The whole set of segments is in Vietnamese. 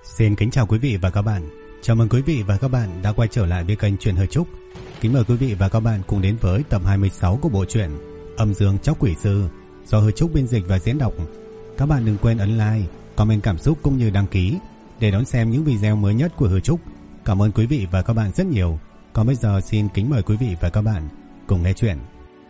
Xin kính chào quý vị và các bạn. Chào mừng quý vị và các bạn đã quay trở lại với kênh Truyện Hơi Trúc. Kính mời quý vị và các bạn cùng đến với tập 26 của bộ truyện Âm Dương Chóc Quỷ Sư do Hơi Trúc biên dịch và diễn đọc. Các bạn đừng quên ấn like, comment cảm xúc cũng như đăng ký để đón xem những video mới nhất của Hơi Trúc. Cảm ơn quý vị và các bạn rất nhiều. Còn bây giờ xin kính mời quý vị và các bạn cùng nghe chuyện.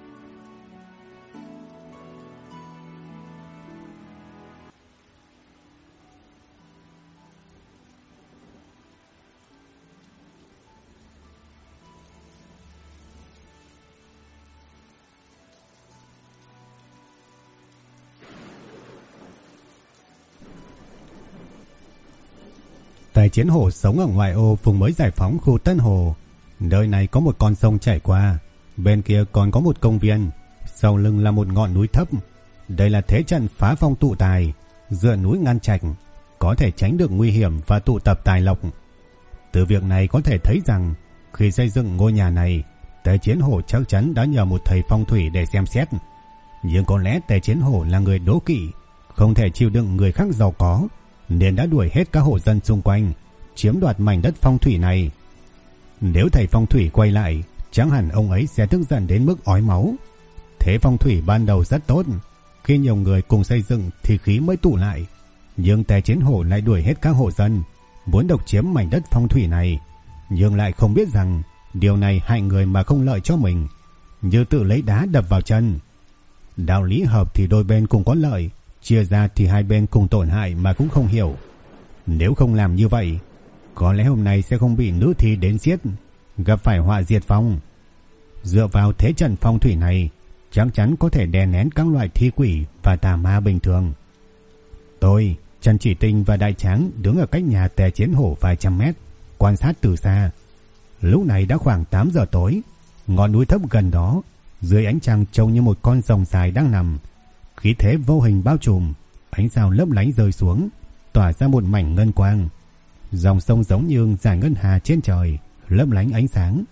Tề Chiến Hổ sống ở ngoại ô vùng mới giải phóng khu Tân Hồ. Nơi này có một con sông chảy qua, bên kia còn có một công viên, sau lưng là một ngọn núi thấp. Đây là thế trận phá phong tụ tài, dựa núi ngăn trạch, có thể tránh được nguy hiểm và tụ tập tài lộc. Từ việc này có thể thấy rằng khi xây dựng ngôi nhà này, Tề Chiến Hổ chắc chắn đã nhờ một thầy phong thủy để xem xét. Nhưng có lẽ Tề Chiến Hổ là người đố kỵ, không thể chịu đựng người khác giàu có, nên đã đuổi hết các hộ dân xung quanh, chiếm đoạt mảnh đất phong thủy này. Nếu thầy phong thủy quay lại, chắc hẳn ông ấy sẽ tức giận đến mức ói máu. Thế phong thủy ban đầu rất tốt, khi nhiều người cùng xây dựng thì khí mới tụ lại. Nhưng Tề Chiến Hổ lại đuổi hết các hộ dân, muốn độc chiếm mảnh đất phong thủy này, nhưng lại không biết rằng điều này hại người mà không lợi cho mình, như tự lấy đá đập vào chân. Đạo lý hợp thì đôi bên cùng có lợi, chia ra thì hai bên cùng tổn hại mà cũng không hiểu. Nếu không làm như vậy, có lẽ hôm nay sẽ không bị nữ thi đến giết, gặp phải họa diệt vong. Dựa vào thế trận phong thủy này, chắc chắn có thể đè nén các loại thi quỷ và tà ma bình thường. Tôi, Trần Chỉ Tinh và Đại Tráng đứng ở cách nhà Tề Chiến Hổ vài trăm mét, quan sát từ xa. Lúc này đã khoảng 8 giờ tối, ngọn núi thấp gần đó, dưới ánh trăng trông như một con rồng dài đang nằm. Khí thế vô hình bao trùm, ánh sao lấp lánh rơi xuống, tỏa ra một mảnh ngân quang. Dòng sông giống như dải ngân hà trên trời, lấp lánh ánh sáng.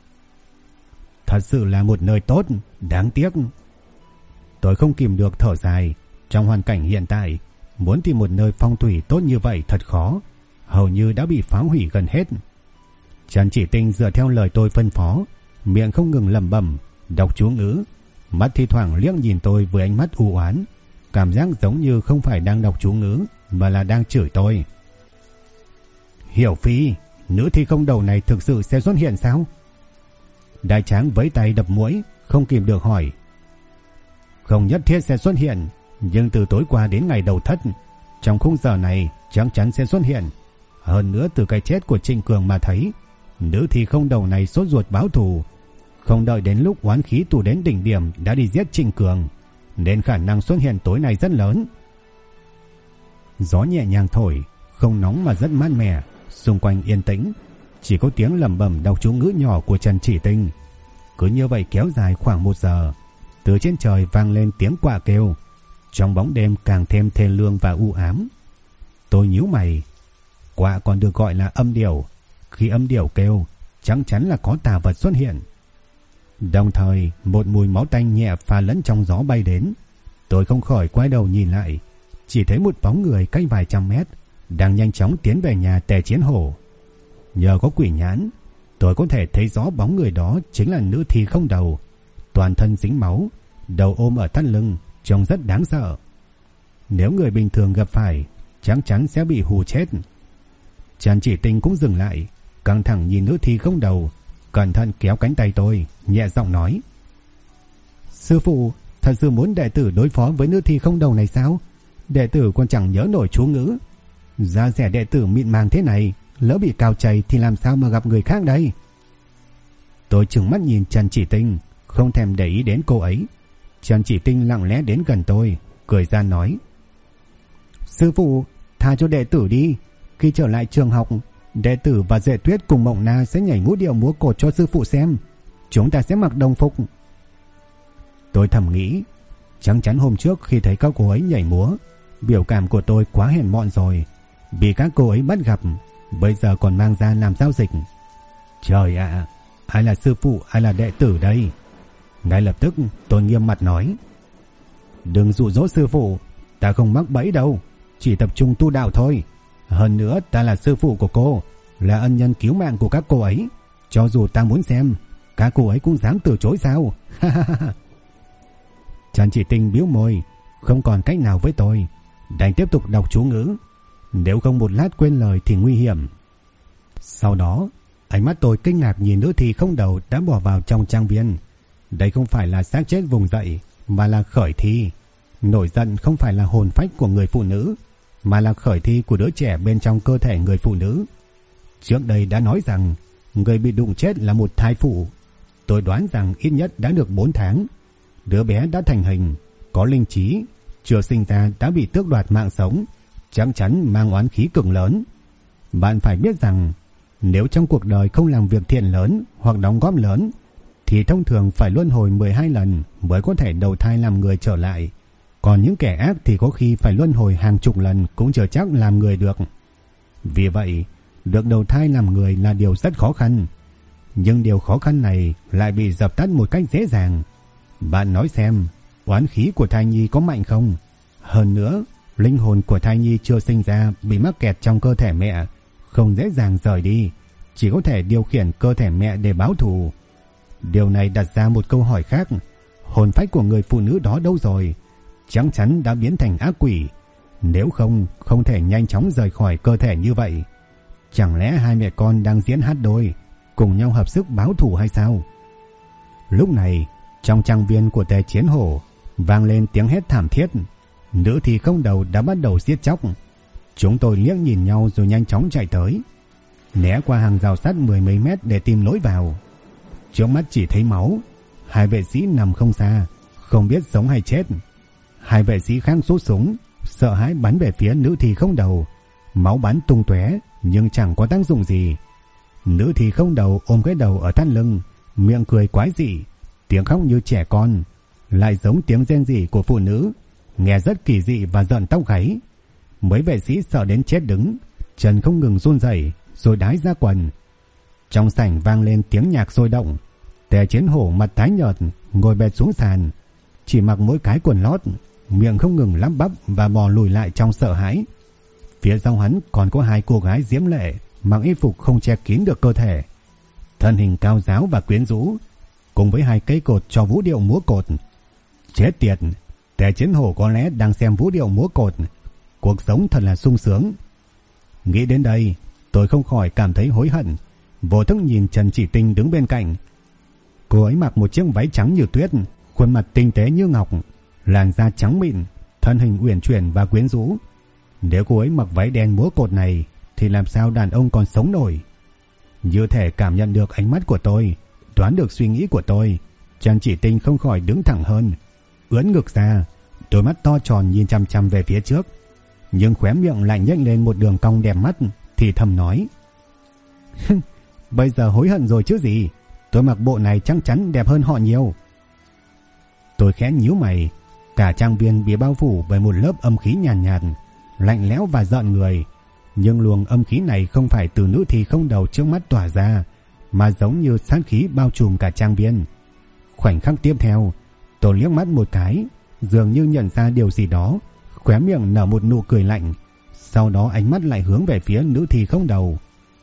Thật sự là một nơi tốt, đáng tiếc. Tôi không kìm được thở dài. Trong hoàn cảnh hiện tại, muốn tìm một nơi phong thủy tốt như vậy thật khó, hầu như đã bị phá hủy gần hết. Trần Chỉ Tinh dựa theo lời tôi phân phó, miệng không ngừng lẩm bẩm, đọc chú ngữ, mắt thi thoảng liếc nhìn tôi với ánh mắt u oán, cảm giác giống như không phải đang đọc chú ngữ mà là đang chửi tôi. Hiểu Phi, nữ thi không đầu này thực sự sẽ xuất hiện sao? Đại Tráng vẫy tay đập mũi, không kìm được hỏi. Không nhất thiết sẽ xuất hiện, nhưng từ tối qua đến ngày đầu thất, trong khung giờ này chắc chắn sẽ xuất hiện. Hơn nữa từ cái chết của Trịnh Cường mà thấy, nữ thi không đầu này sốt ruột báo thù, không đợi đến lúc oán khí tụ đến đỉnh điểm đã đi giết Trịnh Cường, nên khả năng xuất hiện tối nay rất lớn. Gió nhẹ nhàng thổi, không nóng mà rất mát mẻ, xung quanh yên tĩnh, chỉ có tiếng lẩm bẩm đọc chú ngữ nhỏ của Trần Chỉ Tinh. Cứ như vậy kéo dài khoảng 1 giờ, từ trên trời vang lên tiếng quạ kêu, trong bóng đêm càng thêm thê lương và u ám. Tôi nhíu mày, quạ còn được gọi là âm điểu, khi âm điểu kêu chắc chắn là có tà vật xuất hiện. Đồng thời một mùi máu tanh nhẹ pha lẫn trong gió bay đến. Tôi không khỏi quay đầu nhìn lại, chỉ thấy một bóng người cách vài trăm mét đang nhanh chóng tiến về nhà Tề Chiến Hổ. Nhờ có quỷ nhãn, tôi có thể thấy rõ bóng người đó chính là nữ thi không đầu, toàn thân dính máu, đầu ôm ở thắt lưng, trông rất đáng sợ. Nếu người bình thường gặp phải, chắc chắn sẽ bị hù chết. Trần Chỉ Tinh cũng dừng lại, căng thẳng nhìn nữ thi không đầu, cẩn thận kéo cánh tay tôi, nhẹ giọng nói. Sư phụ, thật sự muốn đệ tử đối phó với nữ thi không đầu này sao? Đệ tử còn chẳng nhớ nổi chú ngữ. Da rẻ đệ tử mịn màng thế này, lỡ bị cào chảy thì làm sao mà gặp người khác đây? Tôi trừng mắt nhìn Trần Chỉ Tinh, không thèm để ý đến cô ấy. Trần Chỉ Tinh lặng lẽ đến gần tôi, cười ra nói. Sư phụ, tha cho đệ tử đi. Khi trở lại trường học, đệ tử và Duệ Tuyết cùng Mộng Na sẽ nhảy múa điệu múa cột cho sư phụ xem. Chúng ta sẽ mặc đồng phục. Tôi thầm nghĩ, chắc chắn hôm trước khi thấy các cô ấy nhảy múa, biểu cảm của tôi quá hèn mọn rồi. Bị các cô ấy bắt gặp, bây giờ còn mang ra làm giao dịch. Trời ạ, ai là sư phụ, ai là đệ tử đây? Ngay lập tức tôi nghiêm mặt nói. Đừng dụ dỗ sư phụ, ta không mắc bẫy đâu, chỉ tập trung tu đạo thôi. Hơn nữa ta là sư phụ của cô, là ân nhân cứu mạng của các cô ấy. Cho dù ta muốn xem, các cô ấy cũng dám từ chối sao? Trần Chỉ Tinh bĩu môi, không còn cách nào với tôi, đành tiếp tục đọc chú ngữ. Nếu không một lát quên lời thì nguy hiểm. Sau đó, ánh mắt tôi kinh ngạc nhìn nữ thi không đầu đã bỏ vào trong trang viên. Đây không phải là xác chết vùng dậy, mà là khởi thi. Nổi giận không phải là hồn phách của người phụ nữ, mà là khởi thi của đứa trẻ bên trong cơ thể người phụ nữ. Trước đây đã nói rằng người bị đụng chết là một thai phụ. Tôi đoán rằng ít nhất đã được 4 tháng. Đứa bé đã thành hình, có linh trí, chưa sinh ra đã bị tước đoạt mạng sống, chắc chắn mang oán khí cực lớn. Bạn phải biết rằng nếu trong cuộc đời không làm việc thiện lớn hoặc đóng góp lớn thì thông thường phải luân hồi 12 lần mới có thể đầu thai làm người trở lại. Còn những kẻ ác thì có khi phải luân hồi hàng chục lần cũng chưa chắc làm người được. Vì vậy, được đầu thai làm người là điều rất khó khăn. Nhưng điều khó khăn này lại bị dập tắt một cách dễ dàng. Bạn nói xem, oán khí của thai nhi có mạnh không? Hơn nữa, linh hồn của thai nhi chưa sinh ra bị mắc kẹt trong cơ thể mẹ, không dễ dàng rời đi, chỉ có thể điều khiển cơ thể mẹ để báo thù. Điều này đặt ra một câu hỏi khác, hồn phách của người phụ nữ đó đâu rồi? Chắc chắn đã biến thành ác quỷ, nếu không, không thể nhanh chóng rời khỏi cơ thể như vậy. Chẳng lẽ hai mẹ con đang diễn hát đôi, cùng nhau hợp sức báo thù hay sao? Lúc này, trong trang viên của Tề Chiến Hổ vang lên tiếng hét thảm thiết. Nữ thi không đầu đã bắt đầu giết chóc. Chúng tôi liếc nhìn nhau rồi nhanh chóng chạy tới, né qua hàng rào sắt 10 mấy mét để tìm lối vào. Trước mắt chỉ thấy máu. Hai vệ sĩ nằm không xa, không biết sống hay chết. Hai vệ sĩ khác rút súng, sợ hãi bắn về phía nữ thi không đầu. Máu bắn tung tóe nhưng chẳng có tác dụng gì. Nữ thi không đầu ôm cái đầu ở thắt lưng, miệng cười quái dị, tiếng khóc như trẻ con, lại giống tiếng rên rỉ của phụ nữ, nghe rất kỳ dị và giận tóc gáy. Mấy vệ sĩ sợ đến chết đứng, chân không ngừng run rẩy rồi đái ra quần. Trong sảnh vang lên tiếng nhạc sôi động. Tề Chiến Hổ mặt tái nhợt ngồi bệt xuống sàn, chỉ mặc mỗi cái quần lót, miệng không ngừng lắp bắp và bò lùi lại trong sợ hãi. Phía sau hắn còn có hai cô gái diễm lệ mặc y phục không che kín được cơ thể, thân hình cao ráo và quyến rũ, cùng với hai cây cột cho vũ điệu múa cột. Chết tiệt, Tề Chiến Hổ có lẽ đang xem vũ điệu múa cột. Cuộc sống thật là sung sướng. Nghĩ đến đây, tôi không khỏi cảm thấy hối hận. Vô thức nhìn Trần Chỉ Tinh đứng bên cạnh. Cô ấy mặc một chiếc váy trắng như tuyết, khuôn mặt tinh tế như ngọc, làn da trắng mịn, thân hình uyển chuyển và quyến rũ. Nếu cô ấy mặc váy đen múa cột này thì làm sao đàn ông còn sống nổi? Như thể cảm nhận được ánh mắt của tôi, đoán được suy nghĩ của tôi, Trần Chỉ Tinh không khỏi đứng thẳng hơn, ưỡn ngực ra, đôi mắt to tròn nhìn chằm chằm về phía trước, nhưng khóe miệng lại nhếch lên một đường cong đẹp mắt, thì thầm nói: bây giờ hối hận rồi chứ gì, tôi mặc bộ này chắc chắn đẹp hơn họ nhiều. Tôi khẽ nhíu mày. Cả trang viên bị bao phủ bởi một lớp âm khí nhàn nhạt, lạnh lẽo và rợn người. Nhưng luồng âm khí này không phải từ nữ thi không đầu trước mắt tỏa ra, mà giống như sát khí bao trùm cả trang viên. Khoảnh khắc tiếp theo, tôi liếc mắt một cái, dường như nhận ra điều gì đó, khóe miệng nở một nụ cười lạnh. Sau đó ánh mắt lại hướng về phía nữ thi không đầu.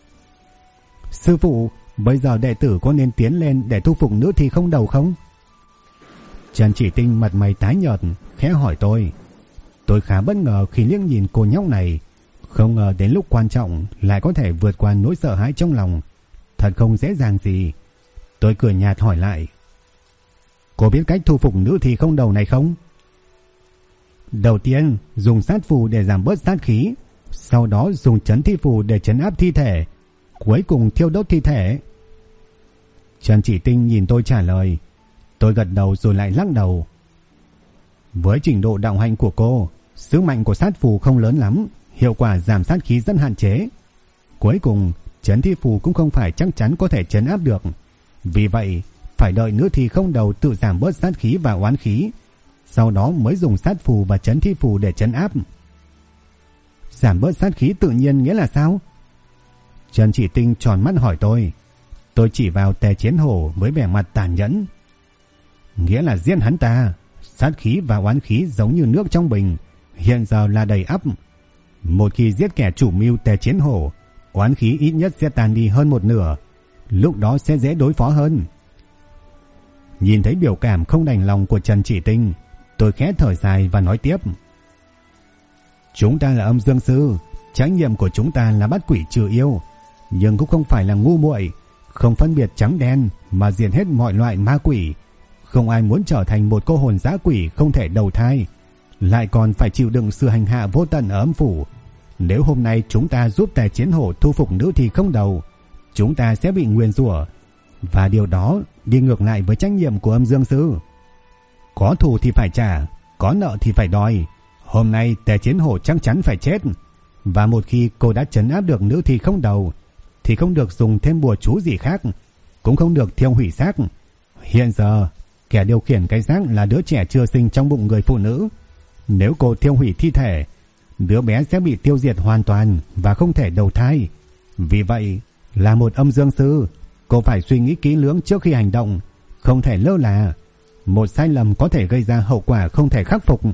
Sư phụ, bây giờ đệ tử có nên tiến lên để thu phục nữ thi không đầu không? Trần Chỉ Tinh mặt mày tái nhợt, khẽ hỏi tôi. Tôi khá bất ngờ khi liếc nhìn cô nhóc này, không ngờ đến lúc quan trọng lại có thể vượt qua nỗi sợ hãi trong lòng, thật không dễ dàng gì. Tôi cười nhạt hỏi lại: cô biết cách thu phục nữ thi không đầu này không? Đầu tiên dùng sát phù để giảm bớt sát khí, sau đó dùng trấn thi phù để trấn áp thi thể, cuối cùng thiêu đốt thi thể. Trần Chỉ Tinh nhìn tôi trả lời. Tôi gật đầu rồi lại lắc đầu. Với trình độ đạo hạnh của cô, sức mạnh của sát phù không lớn lắm, hiệu quả giảm sát khí rất hạn chế. Cuối cùng, trấn thi phù cũng không phải chắc chắn có thể trấn áp được. Vì vậy, phải đợi nữ thi không đầu tự giảm bớt sát khí và oán khí, sau đó mới dùng sát phù và trấn thi phù để trấn áp. Giảm bớt sát khí tự nhiên nghĩa là sao? Trần Chỉ Tinh tròn mắt hỏi tôi. Tôi chỉ vào Tề Chiến Hổ với vẻ mặt tàn nhẫn. Nghĩa là giết hắn ta. Sát khí và oán khí giống như nước trong bình, hiện giờ là đầy ắp. Một khi giết kẻ chủ mưu Tề Chiến Hổ, oán khí ít nhất sẽ tan đi hơn một nửa, lúc đó sẽ dễ đối phó hơn. Nhìn thấy biểu cảm không đành lòng của Trần Chỉ Tinh, tôi khẽ thở dài và nói tiếp. Chúng ta là âm dương sư, trách nhiệm của chúng ta là bắt quỷ trừ yêu, nhưng cũng không phải là ngu muội, không phân biệt trắng đen mà diệt hết mọi loại ma quỷ. Không ai muốn trở thành một cô hồn dã quỷ không thể đầu thai, lại còn phải chịu đựng sự hành hạ vô tận ở âm phủ. Nếu hôm nay chúng ta giúp Tề Chiến Hổ thu phục nữ thì không đầu, chúng ta sẽ bị nguyền rủa, và điều đó đi ngược lại với trách nhiệm của âm dương sư. Có thù thì phải trả, có nợ thì phải đòi. Hôm nay Tề Chiến Hổ chắc chắn phải chết, và một khi cô đã trấn áp được nữ thì không đầu thì không được dùng thêm bùa chú gì khác, cũng không được thiêu hủy xác. Hiện giờ kẻ điều khiển cái xác là đứa trẻ chưa sinh trong bụng người phụ nữ. Nếu cô thiêu hủy thi thể, đứa bé sẽ bị tiêu diệt hoàn toàn và không thể đầu thai. Vì vậy, là một âm dương sư, cô phải suy nghĩ kỹ lưỡng trước khi hành động, không thể lơ là. Một sai lầm có thể gây ra hậu quả không thể khắc phục.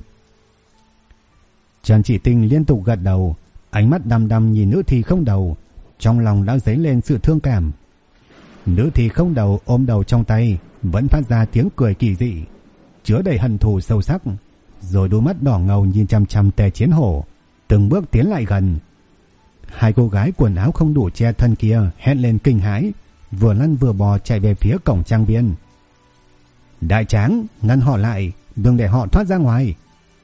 Trần Chỉ Tinh liên tục gật đầu, ánh mắt đăm đăm nhìn nữ thi không đầu, trong lòng đã dấy lên sự thương cảm. Nữ thi không đầu ôm đầu trong tay, vẫn phát ra tiếng cười kỳ dị, chứa đầy hận thù sâu sắc, rồi đôi mắt đỏ ngầu nhìn chằm chằm Tề Chiến Hổ, từng bước tiến lại gần. Hai cô gái quần áo không đủ che thân kia hét lên kinh hãi, vừa lăn vừa bò chạy về phía cổng trang viên. Đại Tráng, ngăn họ lại, đừng để họ thoát ra ngoài.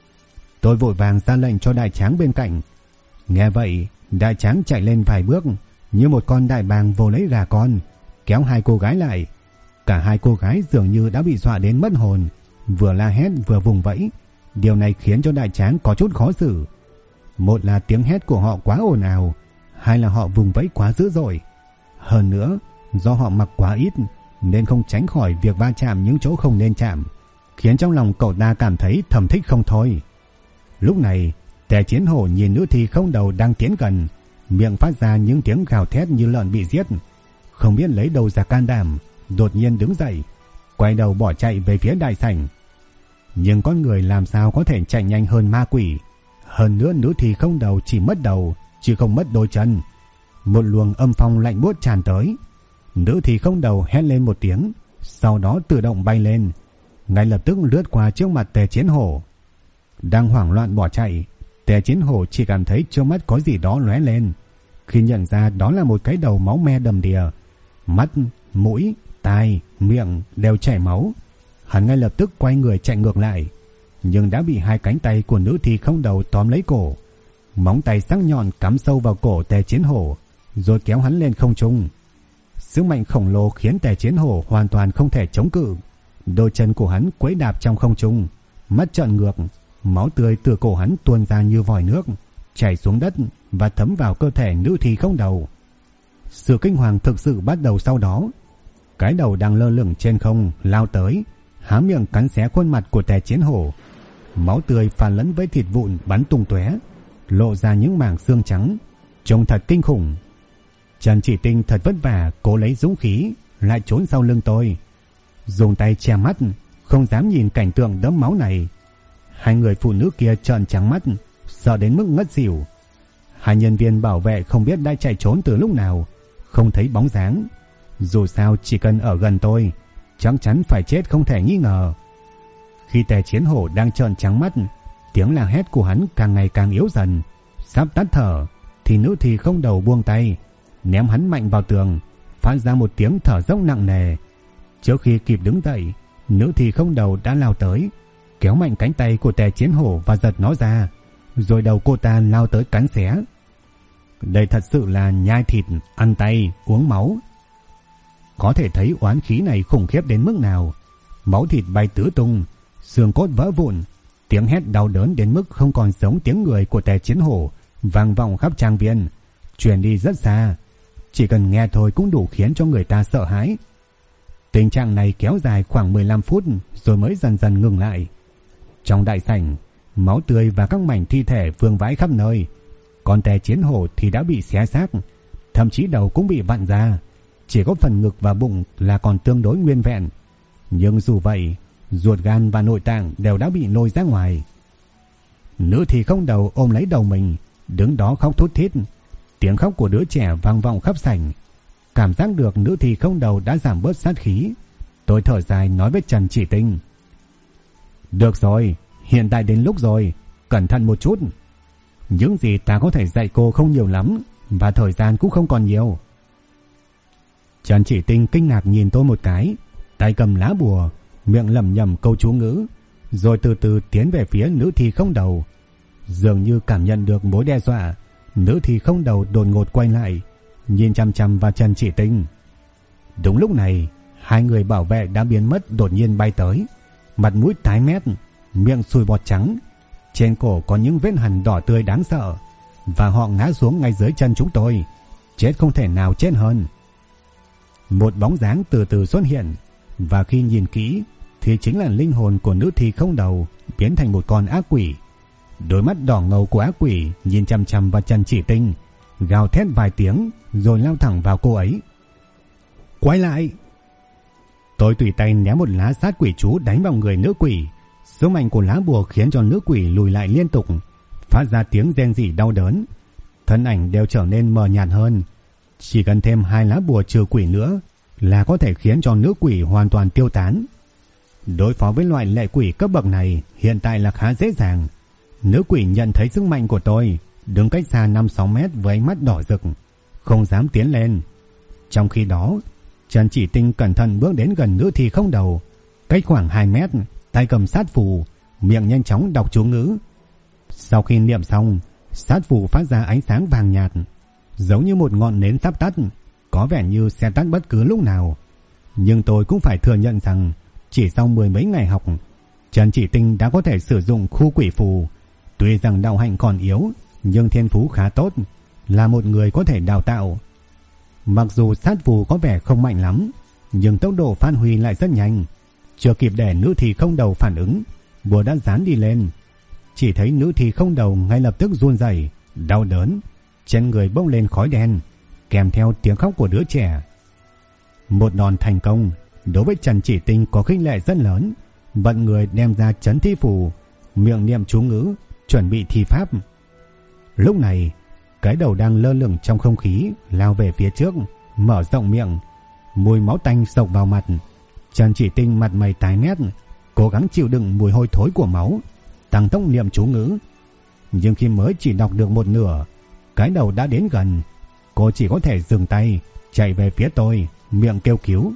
Tôi vội vàng ra lệnh cho Đại Tráng bên cạnh. Nghe vậy, Đại Tráng chạy lên vài bước, như một con đại bàng vồ lấy gà con, kéo hai cô gái lại. Cả hai cô gái dường như đã bị dọa đến mất hồn, vừa la hét vừa vùng vẫy. Điều này khiến cho Đại Tráng có chút khó xử. Một là tiếng hét của họ quá ồn ào, hai là họ vùng vẫy quá dữ dội. Hơn nữa, do họ mặc quá ít nên không tránh khỏi việc va chạm những chỗ không nên chạm, khiến trong lòng cậu ta cảm thấy thầm thích không thôi. Lúc này, Tề Chiến Hổ nhìn nữ thi không đầu đang tiến gần, miệng phát ra những tiếng gào thét như lợn bị giết. Không biết lấy đâu ra can đảm, đột nhiên đứng dậy, quay đầu bỏ chạy về phía đại sảnh. Nhưng con người làm sao có thể chạy nhanh hơn ma quỷ? Hơn nữa nữ thi không đầu chỉ mất đầu, chứ không mất đôi chân. Một luồng âm phong lạnh buốt tràn tới. Nữ thi không đầu hét lên một tiếng, sau đó tự động bay lên, ngay lập tức lướt qua trước mặt Tề Chiến Hổ. Đang hoảng loạn bỏ chạy, Tề Chiến Hổ chỉ cảm thấy trước mắt có gì đó lóe lên. Khi nhận ra đó là một cái đầu máu me đầm đìa, mắt, mũi, tai, miệng đều chảy máu, hắn ngay lập tức quay người chạy ngược lại, nhưng đã bị hai cánh tay của nữ thi không đầu tóm lấy cổ. Móng tay sắc nhọn cắm sâu vào cổ Tề Chiến Hổ, rồi kéo hắn lên không trung. Sức mạnh khổng lồ khiến Tề Chiến Hổ hoàn toàn không thể chống cự. Đôi chân của hắn quẫy đạp trong không trung, mắt trợn ngược, máu tươi từ cổ hắn tuôn ra như vòi nước, chảy xuống đất và thấm vào cơ thể nữ thi không đầu. Sự kinh hoàng thực sự bắt đầu sau đó. Cái đầu đang lơ lửng trên không lao tới, há miệng cắn xé khuôn mặt của Tề Chiến Hổ. Máu tươi pha lẫn với thịt vụn bắn tung tóe, lộ ra những mảng xương trắng, trông thật kinh khủng. Trần Chỉ Tinh thật vất vả cố lấy dũng khí lại trốn sau lưng tôi, dùng tay che mắt, không dám nhìn cảnh tượng đẫm máu này. Hai người phụ nữ kia trợn trắng mắt, sợ đến mức ngất xỉu. Hai nhân viên bảo vệ không biết đã chạy trốn từ lúc nào, không thấy bóng dáng. Dù sao chỉ cần ở gần tôi, chắc chắn phải chết không thể nghi ngờ. Khi Tề Chiến Hổ đang trợn trắng mắt, tiếng la hét của hắn càng ngày càng yếu dần, sắp tắt thở, thì nữ thi không đầu buông tay, ném hắn mạnh vào tường, phát ra một tiếng thở dốc nặng nề. Trước khi kịp đứng dậy, nữ thi không đầu đã lao tới, kéo mạnh cánh tay của Tề Chiến Hổ và giật nó ra, rồi đầu cô ta lao tới cắn xé. Đây thật sự là nhai thịt, ăn tay, uống máu. Có thể thấy oán khí này khủng khiếp đến mức nào. Máu thịt bay tứ tung, xương cốt vỡ vụn, tiếng hét đau đớn đến mức không còn giống tiếng người của Tề Chiến Hổ vang vọng khắp trang viên, truyền đi rất xa. Chỉ cần nghe thôi cũng đủ khiến cho người ta sợ hãi. Tình trạng này kéo dài khoảng 15 phút rồi mới dần dần ngừng lại. Trong đại sảnh, máu tươi và các mảnh thi thể vương vãi khắp nơi. Còn Tề Chiến Hổ thì đã bị xé xác, thậm chí đầu cũng bị vặn ra, chỉ có phần ngực và bụng là còn tương đối nguyên vẹn. Nhưng dù vậy, ruột gan và nội tạng đều đã bị lôi ra ngoài. Nữ thì không đầu ôm lấy đầu mình, đứng đó khóc thút thít. Tiếng khóc của đứa trẻ vang vọng khắp sảnh. Cảm giác được nữ thì không đầu đã giảm bớt sát khí. Tôi thở dài nói với Trần Chỉ Tinh: được rồi, hiện tại đến lúc rồi, cẩn thận một chút. Những gì ta có thể dạy cô không nhiều lắm, và thời gian cũng không còn nhiều. Trần Chỉ Tinh kinh ngạc nhìn tôi một cái, tay cầm lá bùa, miệng lẩm nhẩm câu chú ngữ, rồi từ từ tiến về phía nữ thi không đầu. Dường như cảm nhận được mối đe dọa, nữ thi không đầu đột ngột quay lại, nhìn chăm chăm vào Trần Chỉ Tinh. Đúng lúc này, hai người bảo vệ đã biến mất đột nhiên bay tới, mặt mũi tái mét, miệng sùi bọt trắng, trên cổ có những vết hằn đỏ tươi đáng sợ, và họ ngã xuống ngay dưới chân chúng tôi, chết không thể nào chết hơn. Một bóng dáng từ từ xuất hiện, và khi nhìn kỹ thì chính là linh hồn của nữ thi không đầu biến thành một con ác quỷ. Đôi mắt đỏ ngầu của ác quỷ nhìn chằm chằm vào Trần Chỉ Tinh, gào thét vài tiếng rồi lao thẳng vào cô ấy. Quay lại! Tôi tùy tay ném một lá sát quỷ chú đánh vào người nữ quỷ. Sức mạnh của lá bùa khiến cho nữ quỷ lùi lại liên tục, phát ra tiếng rên rỉ đau đớn. Thân ảnh đều trở nên mờ nhạt hơn. Chỉ cần thêm 2 lá bùa trừ quỷ nữa là có thể khiến cho nữ quỷ hoàn toàn tiêu tán. Đối phó với loại lệ quỷ cấp bậc này hiện tại là khá dễ dàng. Nữ quỷ nhận thấy sức mạnh của tôi, đứng cách xa 5-6 mét với ánh mắt đỏ rực, không dám tiến lên. Trong khi đó, Trần Chỉ Tinh cẩn thận bước đến gần nữ thi không đầu, cách khoảng 2 mét, tay cầm sát phù, miệng nhanh chóng đọc chú ngữ. Sau khi niệm xong, sát phù phát ra ánh sáng vàng nhạt, giống như một ngọn nến sắp tắt, có vẻ như sẽ tắt bất cứ lúc nào. Nhưng tôi cũng phải thừa nhận rằng chỉ sau 10 mấy ngày học, Trần Chỉ Tinh đã có thể sử dụng khu quỷ phù. Tuy rằng đạo hạnh còn yếu, nhưng thiên phú khá tốt, là một người có thể đào tạo. Mặc dù sát phù có vẻ không mạnh lắm, nhưng tốc độ phát huy lại rất nhanh. Chưa kịp để nữ thi không đầu phản ứng, bùa đã dán đi lên. Chỉ thấy nữ thi không đầu ngay lập tức run rẩy, đau đớn, trên người bốc lên khói đen, kèm theo tiếng khóc của đứa trẻ. Một đòn thành công đối với Trần Chỉ Tinh có khích lệ rất lớn. Bận người đem ra trấn thi phù, miệng niệm chú ngữ, chuẩn bị thi pháp. Lúc này, cái đầu đang lơ lửng trong không khí lao về phía trước, mở rộng miệng, mùi máu tanh xộc vào mặt. Trần Chỉ Tinh mặt mày tái mét, cố gắng chịu đựng mùi hôi thối của máu, tăng tốc niệm chú ngữ. Nhưng khi mới chỉ đọc được một nửa, cái đầu đã đến gần. Cô chỉ có thể dừng tay, chạy về phía tôi, miệng kêu cứu.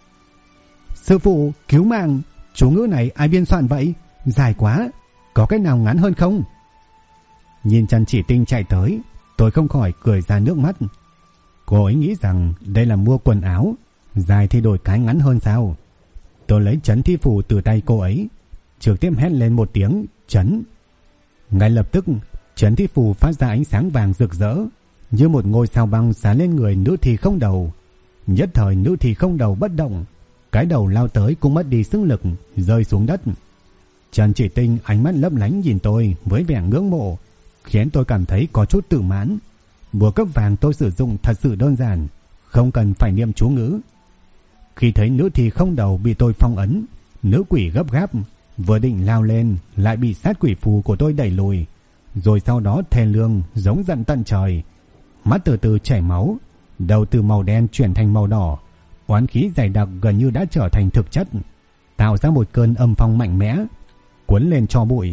Sư phụ, cứu mạng! Chú ngữ này ai biên soạn vậy? Dài quá! Có cách nào ngắn hơn không? Nhìn Trần Chỉ Tinh chạy tới, tôi không khỏi cười ra nước mắt. Cô ấy nghĩ rằng đây là mua quần áo, dài thì đổi cái ngắn hơn sao? Tôi lấy trấn thi phù từ tay cô ấy, trực tiếp hét lên một tiếng trấn. Ngay lập tức, trấn thi phù phát ra ánh sáng vàng rực rỡ, như một ngôi sao băng sáng lên người nữ thi không đầu. Nhất thời nữ thi không đầu bất động, cái đầu lao tới cũng mất đi sức lực, rơi xuống đất. Trần Chỉ Tinh ánh mắt lấp lánh nhìn tôi với vẻ ngưỡng mộ, khiến tôi cảm thấy có chút tự mãn. Bùa cấp vàng tôi sử dụng thật sự đơn giản, không cần phải niệm chú ngữ. Khi thấy nữ thi không đầu bị tôi phong ấn, nữ quỷ gấp gáp, vừa định lao lên lại bị sát quỷ phù của tôi đẩy lùi, rồi sau đó thê lương giống giận tận trời, mắt từ từ chảy máu, đầu từ màu đen chuyển thành màu đỏ, oán khí dày đặc gần như đã trở thành thực chất, tạo ra một cơn âm phong mạnh mẽ, cuốn lên tro bụi.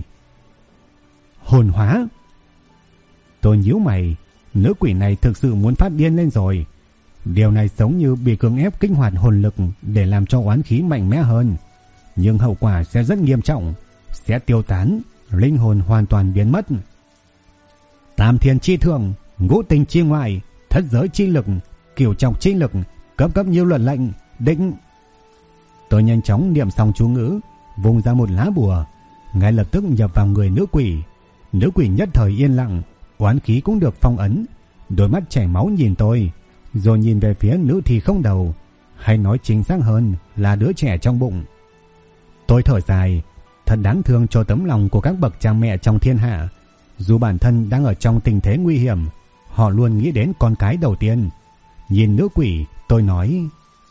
Hồn hóa! Tôi nhíu mày, nữ quỷ này thực sự muốn phát điên lên rồi. Điều này giống như bị cưỡng ép kích hoạt hồn lực để làm cho oán khí mạnh mẽ hơn, nhưng hậu quả sẽ rất nghiêm trọng, sẽ tiêu tán, linh hồn hoàn toàn biến mất. Tam thiên chi thượng, ngũ tinh chi ngoại, thất giới chi lực, cửu trọng chi lực, cấp cấp như luật lệnh, định. Tôi nhanh chóng niệm xong chú ngữ, vùng ra một lá bùa, ngay lập tức nhập vào người nữ quỷ. Nữ quỷ nhất thời yên lặng, oán khí cũng được phong ấn, đôi mắt chảy máu nhìn tôi, rồi nhìn về phía nữ thi không đầu, hay nói chính xác hơn là đứa trẻ trong bụng. Tôi thở dài, thật đáng thương cho tấm lòng của các bậc cha mẹ trong thiên hạ. Dù bản thân đang ở trong tình thế nguy hiểm, họ luôn nghĩ đến con cái đầu tiên. Nhìn nữ quỷ, tôi nói: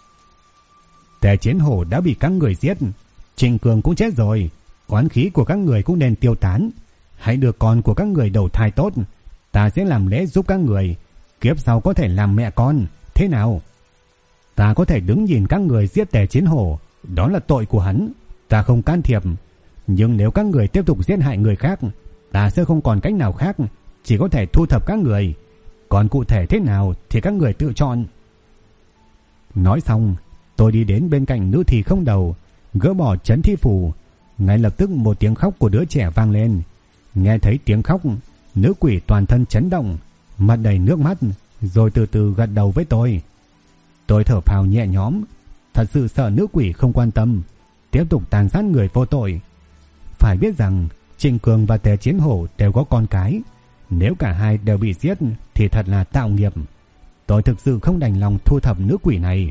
Tề Chiến Hổ đã bị các người giết, Trịnh Cường cũng chết rồi, oán khí của các người cũng nên tiêu tán. Hãy đưa con của các người đầu thai tốt, ta sẽ làm lễ giúp các người, kiếp sau có thể làm mẹ con, thế nào? Ta có thể đứng nhìn các người giết Tề Chiến Hổ, đó là tội của hắn, ta không can thiệp. Nhưng nếu các người tiếp tục giết hại người khác, ta sẽ không còn cách nào khác, chỉ có thể thu thập các người. Còn cụ thể thế nào thì các người tự chọn. Nói xong, tôi đi đến bên cạnh nữ thì không đầu, gỡ bỏ trấn thi phủ. Ngay lập tức một tiếng khóc của đứa trẻ vang lên. Nghe thấy tiếng khóc, nữ quỷ toàn thân chấn động, mặt đầy nước mắt, rồi từ từ gật đầu với tôi. Tôi thở phào nhẹ nhõm, thật sự sợ nữ quỷ không quan tâm, tiếp tục tàn sát người vô tội. Phải biết rằng Trịnh Cường và Tề Chiến Hổ đều có con cái, nếu cả hai đều bị giết thì thật là tạo nghiệp. Tôi thực sự không đành lòng thu thập nữ quỷ này.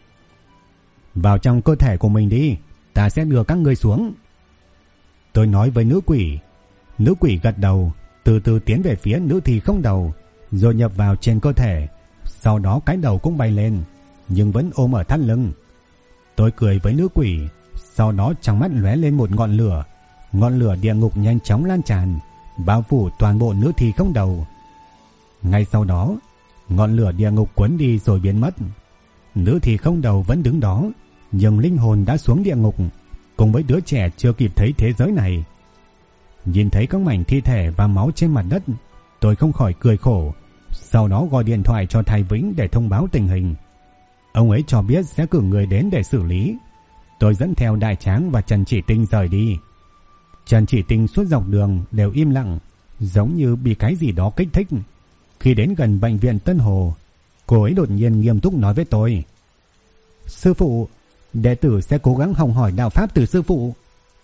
Vào trong cơ thể của mình đi, ta sẽ đưa các ngươi xuống. Tôi nói với nữ quỷ. Nữ quỷ gật đầu, từ từ tiến về phía nữ thì không đầu, rồi nhập vào trên cơ thể. Sau đó cái đầu cũng bay lên, nhưng vẫn ôm ở thắt lưng. Tôi cười với nữ quỷ, sau đó trong mắt lóe lên một ngọn lửa. Ngọn lửa địa ngục nhanh chóng lan tràn, bao phủ toàn bộ nữ thi không đầu. Ngay sau đó, ngọn lửa địa ngục cuốn đi rồi biến mất. Nữ thi không đầu vẫn đứng đó, nhưng linh hồn đã xuống địa ngục, cùng với đứa trẻ chưa kịp thấy thế giới này. Nhìn thấy các mảnh thi thể và máu trên mặt đất, tôi không khỏi cười khổ. Sau đó gọi điện thoại cho thầy Vĩnh để thông báo tình hình. Ông ấy cho biết sẽ cử người đến để xử lý. Tôi dẫn theo Đại Tráng và Trần Chỉ Tinh rời đi. Trần Chỉ Tinh suốt dọc đường đều im lặng, giống như bị cái gì đó kích thích. Khi đến gần bệnh viện Tân Hồ, cô ấy đột nhiên nghiêm túc nói với tôi: Sư phụ, đệ tử sẽ cố gắng học hỏi đạo pháp từ sư phụ.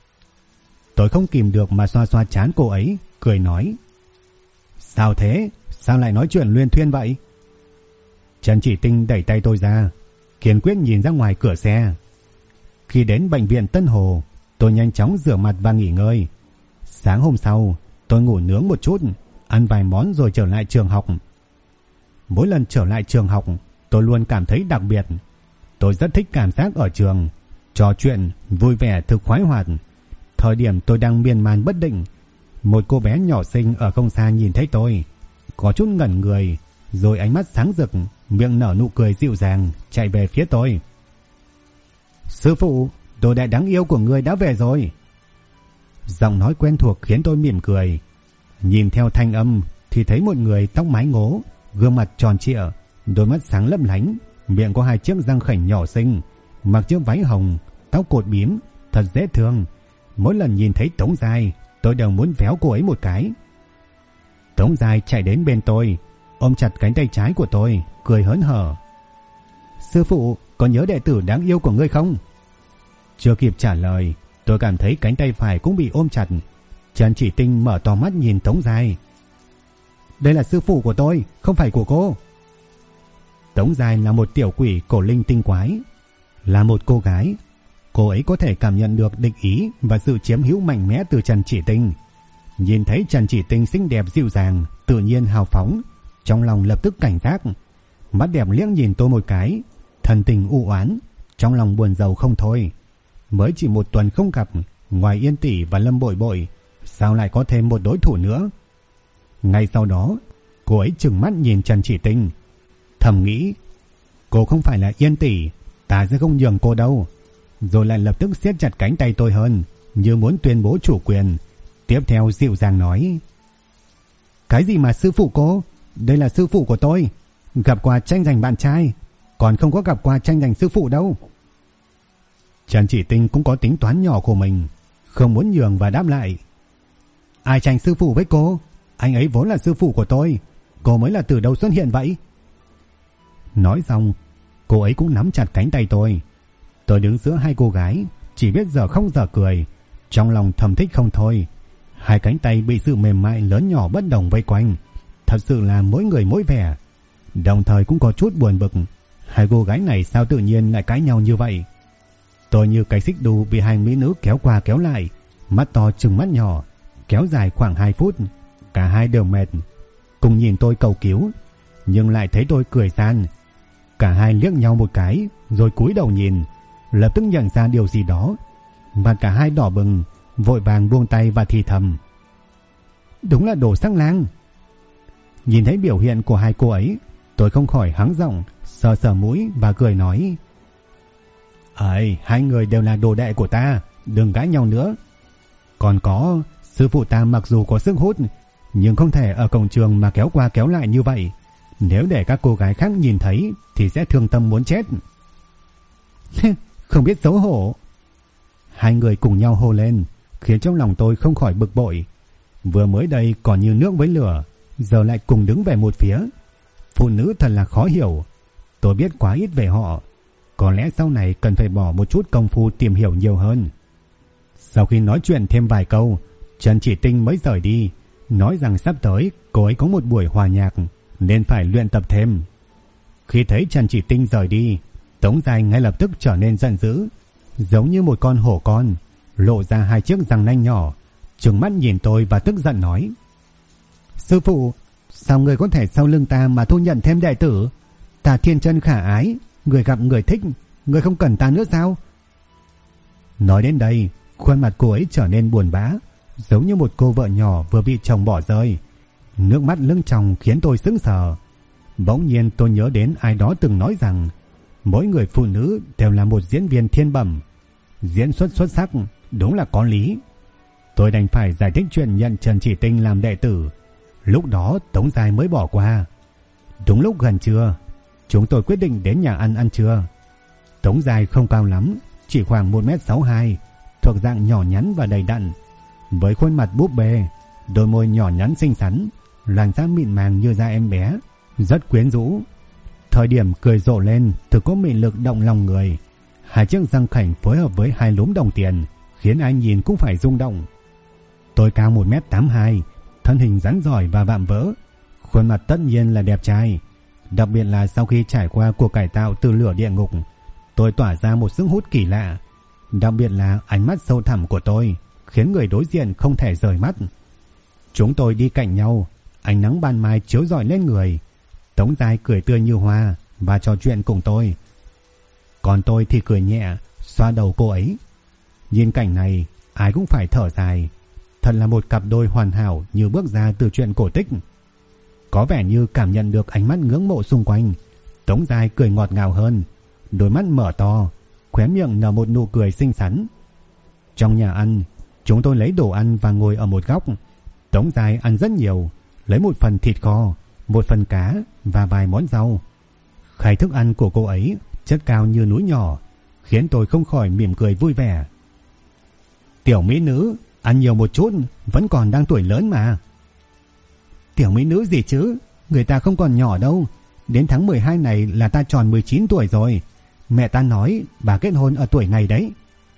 Tôi không kìm được mà xoa xoa trán cô ấy, cười nói: Sao thế? Sao lại nói chuyện luyên thuyên vậy? Trần Chỉ Tinh đẩy tay tôi ra, kiên quyết nhìn ra ngoài cửa xe. Khi đến bệnh viện Tân Hồ, tôi nhanh chóng rửa mặt và nghỉ ngơi. Sáng hôm sau, tôi ngủ nướng một chút, ăn vài món rồi trở lại trường học. Mỗi lần trở lại trường học, tôi luôn cảm thấy đặc biệt. Tôi rất thích cảm giác ở trường, trò chuyện, vui vẻ thực khoái hoạt. Thời điểm tôi đang miên man bất định, một cô bé nhỏ xinh ở không xa nhìn thấy tôi, có chút ngẩn người, rồi ánh mắt sáng rực, miệng nở nụ cười dịu dàng, chạy về phía tôi. Sư phụ, đồ đệ đáng yêu của người đã về rồi. Giọng nói quen thuộc khiến tôi mỉm cười. Nhìn theo thanh âm thì thấy một người tóc mái ngố, gương mặt tròn trịa, đôi mắt sáng lấp lánh, miệng có hai chiếc răng khểnh nhỏ xinh, mặc chiếc váy hồng, tóc cột bím, thật dễ thương. Mỗi lần nhìn thấy Tống Giai, tôi đều muốn véo cô ấy một cái. Tống Giai chạy đến bên tôi, ôm chặt cánh tay trái của tôi, cười hớn hở. Sư phụ, có nhớ đệ tử đáng yêu của ngươi không? Chưa kịp trả lời, tôi cảm thấy cánh tay phải cũng bị ôm chặt. Trần Chỉ Tinh mở to mắt nhìn Tống Giai. Đây là sư phụ của tôi, không phải của cô. Tống Giai là một tiểu quỷ cổ linh tinh quái. Là một cô gái, cô ấy có thể cảm nhận được địch ý và sự chiếm hữu mạnh mẽ từ Trần Chỉ Tinh. Nhìn thấy Trần Chỉ Tinh xinh đẹp dịu dàng, tự nhiên hào phóng, trong lòng lập tức cảnh giác. Mắt đẹp liếc nhìn tôi một cái, thần tình u oán, trong lòng buồn rầu không thôi. Mới chỉ một tuần không gặp, ngoài Yên Tỷ và Lâm Bội Bội, sao lại có thêm một đối thủ nữa? Ngay sau đó, cô ấy trừng mắt nhìn Trần Chỉ Tinh, thầm nghĩ: cô không phải là Yên Tỷ, ta sẽ không nhường cô đâu. Rồi lại lập tức siết chặt cánh tay tôi hơn, như muốn tuyên bố chủ quyền. Tiếp theo dịu dàng nói: cái gì mà sư phụ cô? Đây là sư phụ của tôi, gặp qua tranh giành bạn trai, còn không có gặp qua tranh giành sư phụ đâu. Trần Chỉ Tinh cũng có tính toán nhỏ của mình, không muốn nhường và đáp lại: ai tranh sư phụ với cô? Anh ấy vốn là sư phụ của tôi, cô mới là từ đâu xuất hiện vậy? Nói xong, cô ấy cũng nắm chặt cánh tay tôi. Tôi đứng giữa hai cô gái, chỉ biết giờ không giờ cười, trong lòng thầm thích không thôi. Hai cánh tay bị sự mềm mại lớn nhỏ bất đồng vây quanh, thật sự là mỗi người mỗi vẻ. Đồng thời cũng có chút buồn bực, hai cô gái này sao tự nhiên lại cãi nhau như vậy. Tôi như cái xích đu bị hai mỹ nữ kéo qua kéo lại, mắt to trừng mắt nhỏ, kéo dài khoảng 2 phút. Cả hai đều mệt, cùng nhìn tôi cầu cứu, nhưng lại thấy tôi cười san. Cả hai liếc nhau một cái, rồi cúi đầu nhìn, lập tức nhận ra điều gì đó, và cả hai đỏ bừng, vội vàng buông tay và thì thầm: đúng là đồ sắc lang. Nhìn thấy biểu hiện của hai cô ấy, tôi không khỏi hắng giọng, sờ sờ mũi và cười nói: "Ấy, hai người đều là đồ đệ của ta, đừng cãi nhau nữa. Còn có, sư phụ ta mặc dù có sức hút, nhưng không thể ở cổng trường mà kéo qua kéo lại như vậy. Nếu để các cô gái khác nhìn thấy thì sẽ thương tâm muốn chết." Không biết xấu hổ. Hai người cùng nhau hô lên, khiến trong lòng tôi không khỏi bực bội. Vừa mới đây còn như nước với lửa, giờ lại cùng đứng về một phía. Phụ nữ thật là khó hiểu. Tôi biết quá ít về họ, có lẽ sau này cần phải bỏ một chút công phu tìm hiểu nhiều hơn. Sau khi nói chuyện thêm vài câu, Trần Chỉ Tinh mới rời đi, nói rằng sắp tới cô ấy có một buổi hòa nhạc nên phải luyện tập thêm. Khi thấy Trần Chỉ Tinh rời đi, Tống Giai ngay lập tức trở nên giận dữ, giống như một con hổ con, lộ ra hai chiếc răng nanh nhỏ, trừng mắt nhìn tôi và tức giận nói: "Sư phụ, sao người có thể sau lưng ta mà thu nhận thêm đệ tử? Ta thiên chân khả ái, người gặp người thích, người không cần ta nữa sao?" Nói đến đây, khuôn mặt cô ấy trở nên buồn bã, giống như một cô vợ nhỏ vừa bị chồng bỏ rơi. Nước mắt lưng tròng khiến tôi sững sờ. Bỗng nhiên tôi nhớ đến ai đó từng nói rằng mỗi người phụ nữ đều là một diễn viên thiên bẩm, diễn xuất xuất sắc, đúng là có lý. Tôi đành phải giải thích chuyện nhận Trần Chỉ Tinh làm đệ tử. Lúc đó Tống Giai mới bỏ qua. Đúng lúc gần trưa, chúng tôi quyết định đến nhà ăn trưa. Tống Giai không cao lắm, chỉ khoảng 1m62, thuộc dạng nhỏ nhắn và đầy đặn, với khuôn mặt búp bê, đôi môi nhỏ nhắn xinh xắn, làn da mịn màng như da em bé, rất quyến rũ. Thời điểm cười rộ lên thực có mị lực động lòng người. Hai chiếc răng khểnh phối hợp với hai lúm đồng tiền khiến ai nhìn cũng phải rung động. Tôi cao 1m82, thân hình rắn giỏi và vạm vỡ, khuôn mặt tất nhiên là đẹp trai. Đặc biệt là sau khi trải qua cuộc cải tạo từ lửa địa ngục, tôi tỏa ra một sức hút kỳ lạ. Đặc biệt là ánh mắt sâu thẳm của tôi khiến người đối diện không thể rời mắt. Chúng tôi đi cạnh nhau, ánh nắng ban mai chiếu rọi lên người. Tống Giai cười tươi như hoa và trò chuyện cùng tôi, còn tôi thì cười nhẹ xoa đầu cô ấy. Nhìn cảnh này, ai cũng phải thở dài. Thật là một cặp đôi hoàn hảo như bước ra từ truyện cổ tích. Có vẻ như cảm nhận được ánh mắt ngưỡng mộ xung quanh, Tống Giai cười ngọt ngào hơn, đôi mắt mở to, khóe miệng nở một nụ cười xinh xắn. Trong nhà ăn, chúng tôi lấy đồ ăn và ngồi ở một góc. Tống Giai ăn rất nhiều, lấy một phần thịt kho, một phần cá và vài món rau. Khay thức ăn của cô ấy chất cao như núi nhỏ, khiến tôi không khỏi mỉm cười vui vẻ. "Tiểu mỹ nữ, ăn nhiều một chút, vẫn còn đang tuổi lớn mà." "Tiểu mỹ nữ gì chứ, người ta không còn nhỏ đâu. Đến tháng 12 này là ta tròn 19 tuổi rồi. Mẹ ta nói bà kết hôn ở tuổi này đấy."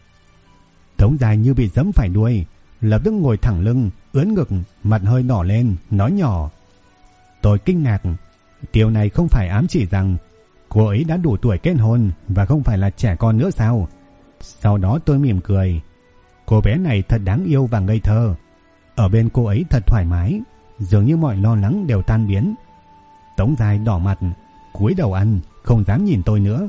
Tống Giai như bị giẫm phải đuôi, lập tức ngồi thẳng lưng, ưỡn ngực, mặt hơi đỏ lên, nói nhỏ. Tôi kinh ngạc. Điều này không phải ám chỉ rằng cô ấy đã đủ tuổi kết hôn và không phải là trẻ con nữa sao? Sau đó tôi mỉm cười. Cô bé này thật đáng yêu và ngây thơ. Ở bên cô ấy thật thoải mái, dường như mọi lo lắng đều tan biến. Tống Giai đỏ mặt, cúi đầu ăn, không dám nhìn tôi nữa.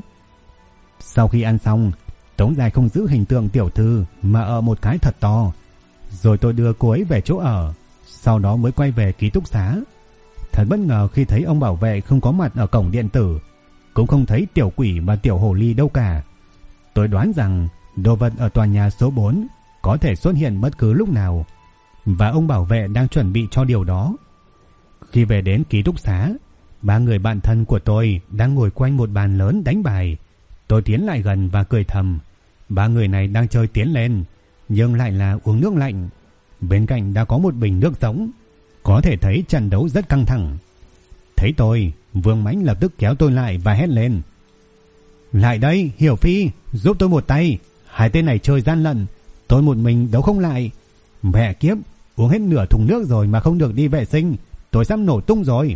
Sau khi ăn xong, Tống Giai không giữ hình tượng tiểu thư mà ở một cái thật to. Rồi tôi đưa cô ấy về chỗ ở, sau đó mới quay về ký túc xá. Thật bất ngờ khi thấy ông bảo vệ không có mặt ở cổng điện tử, cũng không thấy tiểu quỷ và tiểu hồ ly đâu cả. Tôi đoán rằng đồ vật ở tòa nhà số 4 có thể xuất hiện bất cứ lúc nào, và ông bảo vệ đang chuẩn bị cho điều đó. Khi về đến ký túc xá, ba người bạn thân của tôi đang ngồi quanh một bàn lớn đánh bài. Tôi tiến lại gần và cười thầm. Ba người này đang chơi tiến lên, nhưng lại là uống nước lạnh. Bên cạnh đã có một bình nước rỗng, có thể thấy trận đấu rất căng thẳng. Thấy tôi, Vương Mãnh lập tức kéo tôi lại và hét lên. Lại đây, Hiểu Phi, giúp tôi một tay. Hai tên này chơi gian lận, tôi một mình đấu không lại. Mẹ kiếp, uống hết nửa thùng nước rồi mà không được đi vệ sinh, tôi sắp nổ tung rồi.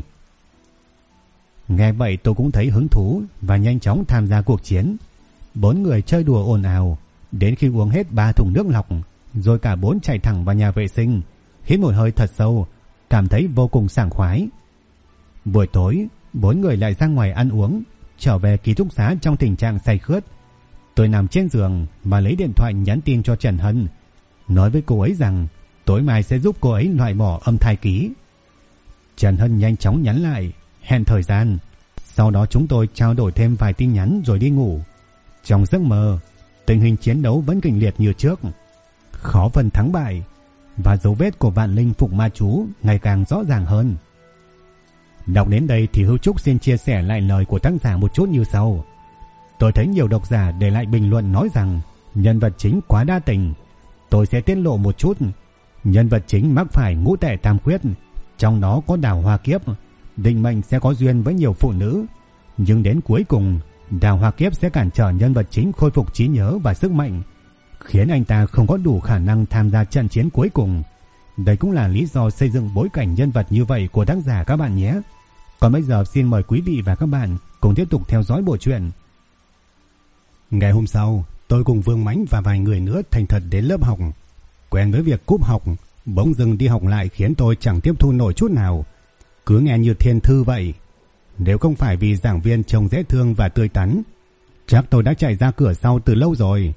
Nghe vậy tôi cũng thấy hứng thú và nhanh chóng tham gia cuộc chiến. 4 người chơi đùa ồn ào, đến khi uống hết 3 thùng nước lọc, rồi cả 4 chạy thẳng vào nhà vệ sinh, hít một hơi thật sâu, cảm thấy vô cùng sảng khoái. Buổi tối, 4 người lại ra ngoài ăn uống, trở về ký túc xá trong tình trạng say khướt. Tôi nằm trên giường và lấy điện thoại nhắn tin cho Trần Hân, nói với cô ấy rằng tối mai sẽ giúp cô ấy loại bỏ âm thai ký. Trần Hân nhanh chóng nhắn lại, hẹn thời gian. Sau đó chúng tôi trao đổi thêm vài tin nhắn rồi đi ngủ. Trong giấc mơ, tình hình chiến đấu vẫn kịch liệt như trước, khó phân thắng bại, và dấu vết của vạn linh phục ma chú ngày càng rõ ràng hơn. Đọc đến đây thì Hữu Trúc xin chia sẻ lại lời của tác giả một chút như sau. Tôi thấy nhiều độc giả để lại bình luận nói rằng nhân vật chính quá đa tình. Tôi sẽ tiết lộ một chút. Nhân vật chính mắc phải ngũ tệ tam khuyết, trong đó có Đào Hoa Kiếp, định mệnh sẽ có duyên với nhiều phụ nữ, nhưng đến cuối cùng Đào Hoa Kiếp sẽ cản trở nhân vật chính khôi phục trí nhớ và sức mạnh, khiến anh ta không có đủ khả năng tham gia trận chiến cuối cùng. Đây cũng là lý do xây dựng bối cảnh nhân vật như vậy của tác giả các bạn nhé. Còn bây giờ xin mời quý vị và các bạn cùng tiếp tục theo dõi bộ truyện. Ngày hôm sau, tôi cùng Vương Mãnh và vài người nữa thành thật đến lớp học. Quen với việc cúp học, bỗng dưng đi học lại khiến tôi chẳng tiếp thu nổi chút nào, cứ nghe như thiên thư vậy. Nếu không phải vì giảng viên trông dễ thương và tươi tắn, chắc tôi đã chạy ra cửa sau từ lâu rồi.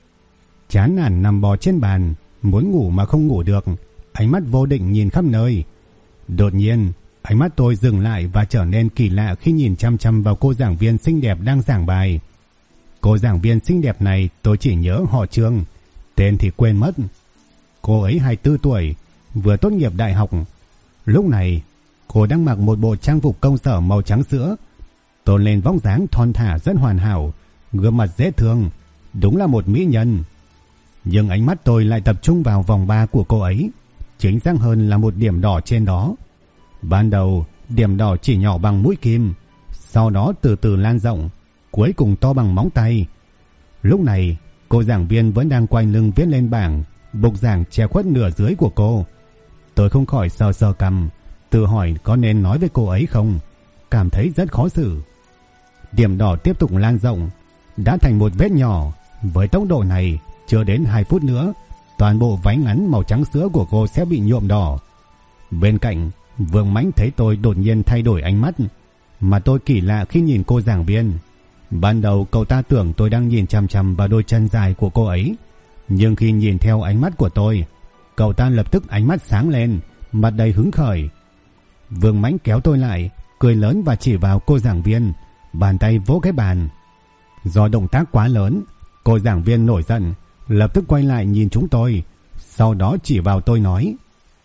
Chán nản nằm bò trên bàn, muốn ngủ mà không ngủ được, ánh mắt vô định nhìn khắp nơi. Đột nhiên, ánh mắt tôi dừng lại và trở nên kỳ lạ khi nhìn chăm chăm vào cô giảng viên xinh đẹp đang giảng bài. Cô giảng viên xinh đẹp này tôi chỉ nhớ họ Trương, tên thì quên mất. Cô ấy 24 tuổi, vừa tốt nghiệp đại học. Lúc này, cô đang mặc một bộ trang phục công sở màu trắng sữa, tôn lên vóc dáng thon thả rất hoàn hảo, gương mặt dễ thương, đúng là một mỹ nhân. Nhưng ánh mắt tôi lại tập trung vào vòng ba của cô ấy, chính xác hơn là một điểm đỏ trên đó. Ban đầu, điểm đỏ chỉ nhỏ bằng mũi kim, sau đó từ từ lan rộng, cuối cùng to bằng móng tay. Lúc này, cô giảng viên vẫn đang quay lưng viết lên bảng, bục giảng che khuất nửa dưới của cô. Tôi không khỏi sờ sờ cằm, tự hỏi có nên nói với cô ấy không, cảm thấy rất khó xử. Điểm đỏ tiếp tục lan rộng, đã thành một vết nhỏ. Với tốc độ này, chưa đến 2 phút nữa, toàn bộ váy ngắn màu trắng sữa của cô sẽ bị nhuộm đỏ. Bên cạnh, Vương Mãnh thấy tôi đột nhiên thay đổi ánh mắt, mà tôi kỳ lạ khi nhìn cô giảng viên. Ban đầu cậu ta tưởng tôi đang nhìn chằm chằm vào đôi chân dài của cô ấy, nhưng khi nhìn theo ánh mắt của tôi, cậu ta lập tức ánh mắt sáng lên, mặt đầy hứng khởi. Vương Mãnh kéo tôi lại, cười lớn và chỉ vào cô giảng viên, bàn tay vỗ cái bàn. Do động tác quá lớn, cô giảng viên nổi giận, lập tức quay lại nhìn chúng tôi, sau đó chỉ vào tôi nói: